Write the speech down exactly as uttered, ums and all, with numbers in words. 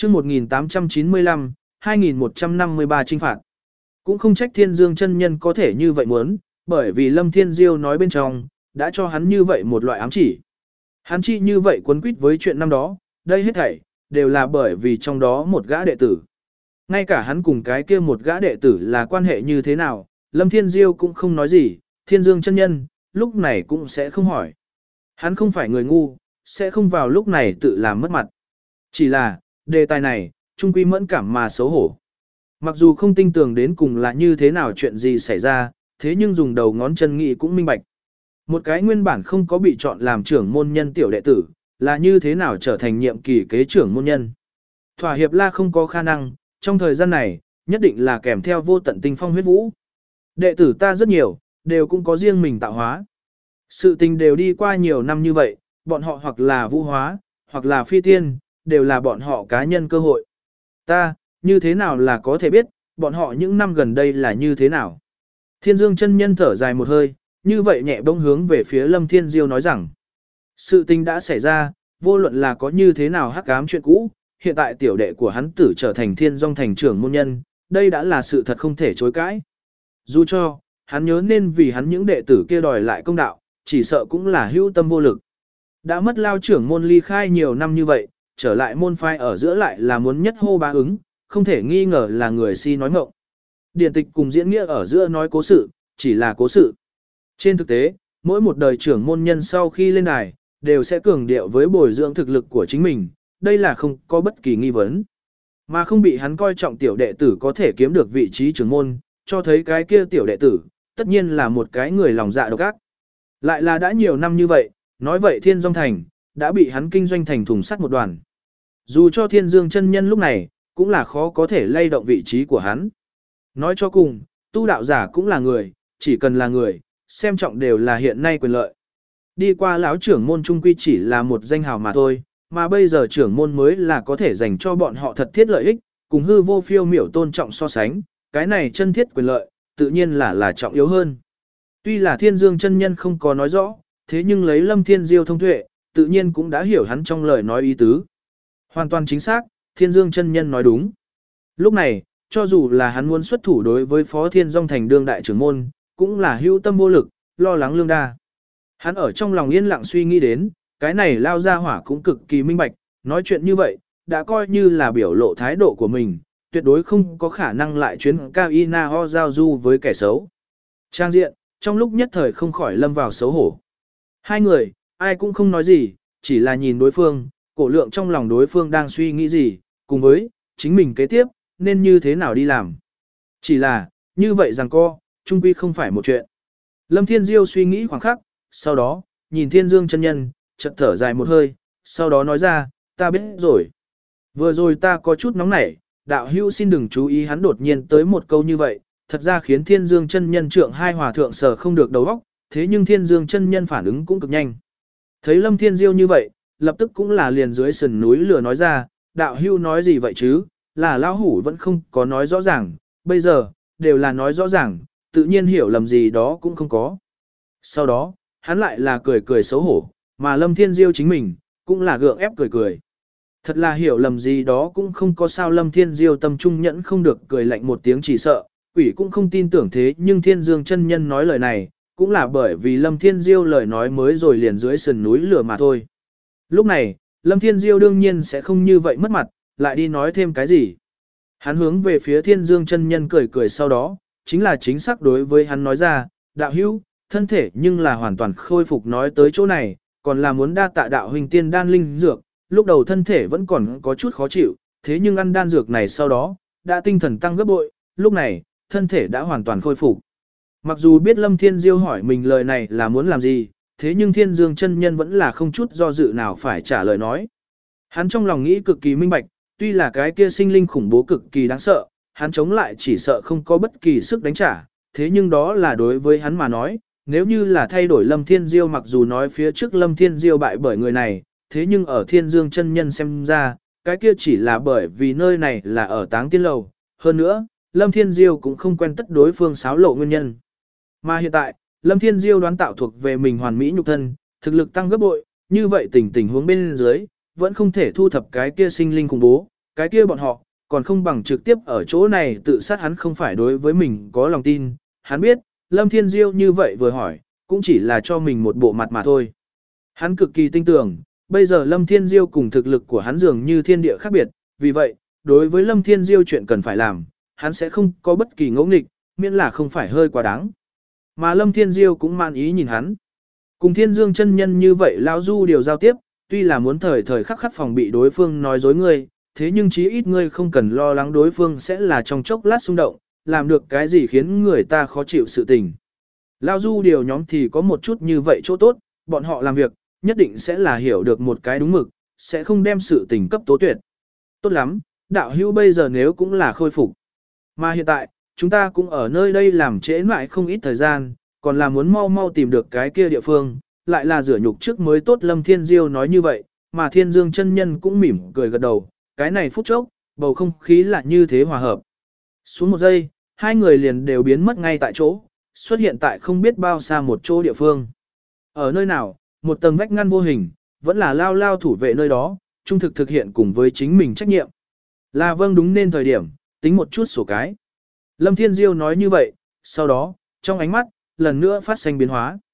chương một nghìn tám trăm chín mươi lăm, hai nghìn một trăm năm mươi ba chinh phạt. Cũng không trách Thiên Dương chân nhân có thể như vậy muốn, bởi vì Lâm Thiên Diêu nói bên trong, đã cho hắn như vậy một loại ám chỉ. Hắn chi như vậy quấn quýt với chuyện năm đó, đây hết thảy, đều là bởi vì trong đó một gã đệ tử. Ngay cả hắn cùng cái kia một gã đệ tử là quan hệ như thế nào, Lâm Thiên Diêu cũng không nói gì, Thiên Dương chân nhân, lúc này cũng sẽ không hỏi. Hắn không phải người ngu, sẽ không vào lúc này tự làm mất mặt. Chỉ là, đề tài này, trung quy mẫn cảm mà xấu hổ. Mặc dù không tin tưởng đến cùng là như thế nào chuyện gì xảy ra, thế nhưng dùng đầu ngón chân nghĩ cũng minh bạch. Một cái nguyên bản không có bị chọn làm trưởng môn nhân tiểu đệ tử, là như thế nào trở thành nhiệm kỳ kế trưởng môn nhân. Thỏa hiệp la không có khả năng, trong thời gian này, nhất định là kèm theo vô tận tinh phong huyết vũ. Đệ tử ta rất nhiều, đều cũng có riêng mình tạo hóa. Sự tình đều đi qua nhiều năm như vậy, bọn họ hoặc là vũ hóa, hoặc là phi tiên, đều là bọn họ cá nhân cơ hội. Ta, như thế nào là có thể biết, bọn họ những năm gần đây là như thế nào. Thiên Dương chân nhân thở dài một hơi, như vậy nhẹ bỗng hướng về phía Lâm Thiên Diêu nói rằng, sự tình đã xảy ra, vô luận là có như thế nào hắc ám chuyện cũ, hiện tại tiểu đệ của hắn tử trở thành Thiên Dung thành trưởng môn nhân, đây đã là sự thật không thể chối cãi. Dù cho, hắn nhớ nên vì hắn những đệ tử kia đòi lại công đạo, chỉ sợ cũng là hữu tâm vô lực. Đã mất lao trưởng môn ly khai nhiều năm như vậy, trở lại môn phái ở giữa lại là muốn nhất hô bá ứng, không thể nghi ngờ là người si nói ngọng. Điển tịch cùng diễn nghĩa ở giữa nói cố sự, chỉ là cố sự. Trên thực tế, mỗi một đời trưởng môn nhân sau khi lên đài, đều sẽ cường điệu với bồi dưỡng thực lực của chính mình, đây là không có bất kỳ nghi vấn. Mà không bị hắn coi trọng tiểu đệ tử có thể kiếm được vị trí trưởng môn, cho thấy cái kia tiểu đệ tử, tất nhiên là một cái người lòng dạ độc ác. Lại là đã nhiều năm như vậy, nói vậy Thiên Dung thành, đã bị hắn kinh doanh thành thùng sắt một đoàn. Dù cho Thiên Dương chân nhân lúc này, cũng là khó có thể lay động vị trí của hắn. Nói cho cùng, tu đạo giả cũng là người, chỉ cần là người, xem trọng đều là hiện nay quyền lợi. Đi qua lão trưởng môn trung quy chỉ là một danh hào mà thôi, mà bây giờ trưởng môn mới là có thể dành cho bọn họ thật thiết lợi ích, cùng hư vô phiêu miểu tôn trọng so sánh, cái này chân thiết quyền lợi, tự nhiên là là trọng yếu hơn. Tuy là Thiên Dương chân nhân không có nói rõ, thế nhưng lấy Lâm Thiên Diêu thông tuệ, tự nhiên cũng đã hiểu hắn trong lời nói ý tứ. Hoàn toàn chính xác, Thiên Dương chân nhân nói đúng. Lúc này, cho dù là hắn muốn xuất thủ đối với Phó Thiên Dung thành đương đại trưởng môn, cũng là hữu tâm vô lực, lo lắng lương đa. Hắn ở trong lòng yên lặng suy nghĩ đến, cái này lao ra hỏa cũng cực kỳ minh bạch, nói chuyện như vậy, đã coi như là biểu lộ thái độ của mình, tuyệt đối không có khả năng lại chuyến cao y na ho giao du với kẻ xấu. Trang diện, trong lúc nhất thời không khỏi lâm vào xấu hổ. Hai người, ai cũng không nói gì, chỉ là nhìn đối phương, cổ lượng trong lòng đối phương đang suy nghĩ gì, cùng với, chính mình kế tiếp, nên như thế nào đi làm. Chỉ là, như vậy rằng co, chung quy không phải một chuyện. Lâm Thiên Diêu suy nghĩ khoảng khắc, sau đó, nhìn Thiên Dương chân nhân, chợt thở dài một hơi, sau đó nói ra, ta biết rồi. Vừa rồi ta có chút nóng nảy, đạo hữu xin đừng chú ý hắn đột nhiên tới một câu như vậy, thật ra khiến Thiên Dương chân nhân trượng hai hòa thượng sở không được đầu óc, thế nhưng Thiên Dương chân nhân phản ứng cũng cực nhanh. Thấy Lâm Thiên Diêu như vậy, lập tức cũng là liền dưới sườn núi lửa nói ra, đạo hữu nói gì vậy chứ, là lão hủ vẫn không có nói rõ ràng, bây giờ, đều là nói rõ ràng, tự nhiên hiểu lầm gì đó cũng không có. Sau đó, hắn lại là cười cười xấu hổ, mà Lâm Thiên Diêu chính mình, cũng là gượng ép cười cười. Thật là hiểu lầm gì đó cũng không có sao. Lâm Thiên Diêu tâm trung nhẫn không được cười lạnh một tiếng chỉ sợ, quỷ cũng không tin tưởng thế nhưng Thiên Dương chân nhân nói lời này, cũng là bởi vì Lâm Thiên Diêu lời nói mới rồi liền dưới sườn núi lửa mà thôi. Lúc này, Lâm Thiên Diêu đương nhiên sẽ không như vậy mất mặt, lại đi nói thêm cái gì. Hắn hướng về phía Thiên Dương chân nhân cười cười sau đó, chính là chính xác đối với hắn nói ra, đạo hữu, thân thể nhưng là hoàn toàn khôi phục nói tới chỗ này, còn là muốn đa tạ đạo huynh tiên đan linh dược, lúc đầu thân thể vẫn còn có chút khó chịu, thế nhưng ăn đan dược này sau đó, đã tinh thần tăng gấp bội, lúc này, thân thể đã hoàn toàn khôi phục. Mặc dù biết Lâm Thiên Diêu hỏi mình lời này là muốn làm gì, thế nhưng Thiên Dương chân nhân vẫn là không chút do dự nào phải trả lời nói. Hắn trong lòng nghĩ cực kỳ minh bạch, tuy là cái kia sinh linh khủng bố cực kỳ đáng sợ, hắn chống lại chỉ sợ không có bất kỳ sức đánh trả, thế nhưng đó là đối với hắn mà nói, nếu như là thay đổi Lâm Thiên Diêu, mặc dù nói phía trước Lâm Thiên Diêu bại bởi người này, thế nhưng ở Thiên Dương chân nhân xem ra, cái kia chỉ là bởi vì nơi này là ở Táng Tiên Lầu, hơn nữa, Lâm Thiên Diêu cũng không quen tất đối phương xáo lộ nguyên nhân. Mà hiện tại, Lâm Thiên Diêu đoán tạo thuộc về mình hoàn mỹ nhục thân, thực lực tăng gấp bội, như vậy tình tình huống bên dưới, vẫn không thể thu thập cái kia sinh linh khủng bố, cái kia bọn họ, còn không bằng trực tiếp ở chỗ này tự sát. Hắn không phải đối với mình có lòng tin, hắn biết, Lâm Thiên Diêu như vậy vừa hỏi, cũng chỉ là cho mình một bộ mặt mà thôi. Hắn cực kỳ tin tưởng, bây giờ Lâm Thiên Diêu cùng thực lực của hắn dường như thiên địa khác biệt, vì vậy, đối với Lâm Thiên Diêu chuyện cần phải làm, hắn sẽ không có bất kỳ ngỗ nghịch, miễn là không phải hơi quá đáng. Mà Lâm Thiên Diêu cũng man ý nhìn hắn. Cùng Thiên Dương chân nhân như vậy lão du điều giao tiếp, tuy là muốn thời thời khắc khắc phòng bị đối phương nói dối ngươi, thế nhưng chí ít ngươi không cần lo lắng đối phương sẽ là trong chốc lát xung động, làm được cái gì khiến người ta khó chịu sự tình. Lão du điều nhóm thì có một chút như vậy chỗ tốt, bọn họ làm việc, nhất định sẽ là hiểu được một cái đúng mực, sẽ không đem sự tình cấp tố tuyệt. Tốt lắm, đạo hữu bây giờ nếu cũng là khôi phục. Mà hiện tại, chúng ta cũng ở nơi đây làm trễ mãi không ít thời gian, còn là muốn mau mau tìm được cái kia địa phương, lại là rửa nhục trước mới tốt. Lâm Thiên Diêu nói như vậy, mà Thiên Dương chân nhân cũng mỉm cười gật đầu, cái này phút chốc, bầu không khí là như thế hòa hợp. Xuống một giây, hai người liền đều biến mất ngay tại chỗ, xuất hiện tại không biết bao xa một chỗ địa phương. Ở nơi nào, một tầng vách ngăn vô hình, vẫn là lao lao thủ vệ nơi đó, trung thực thực hiện cùng với chính mình trách nhiệm. Là vâng đúng nên thời điểm, tính một chút sổ cái. Lâm Thiên Diêu nói như vậy, sau đó, trong ánh mắt, lần nữa phát sinh biến hóa.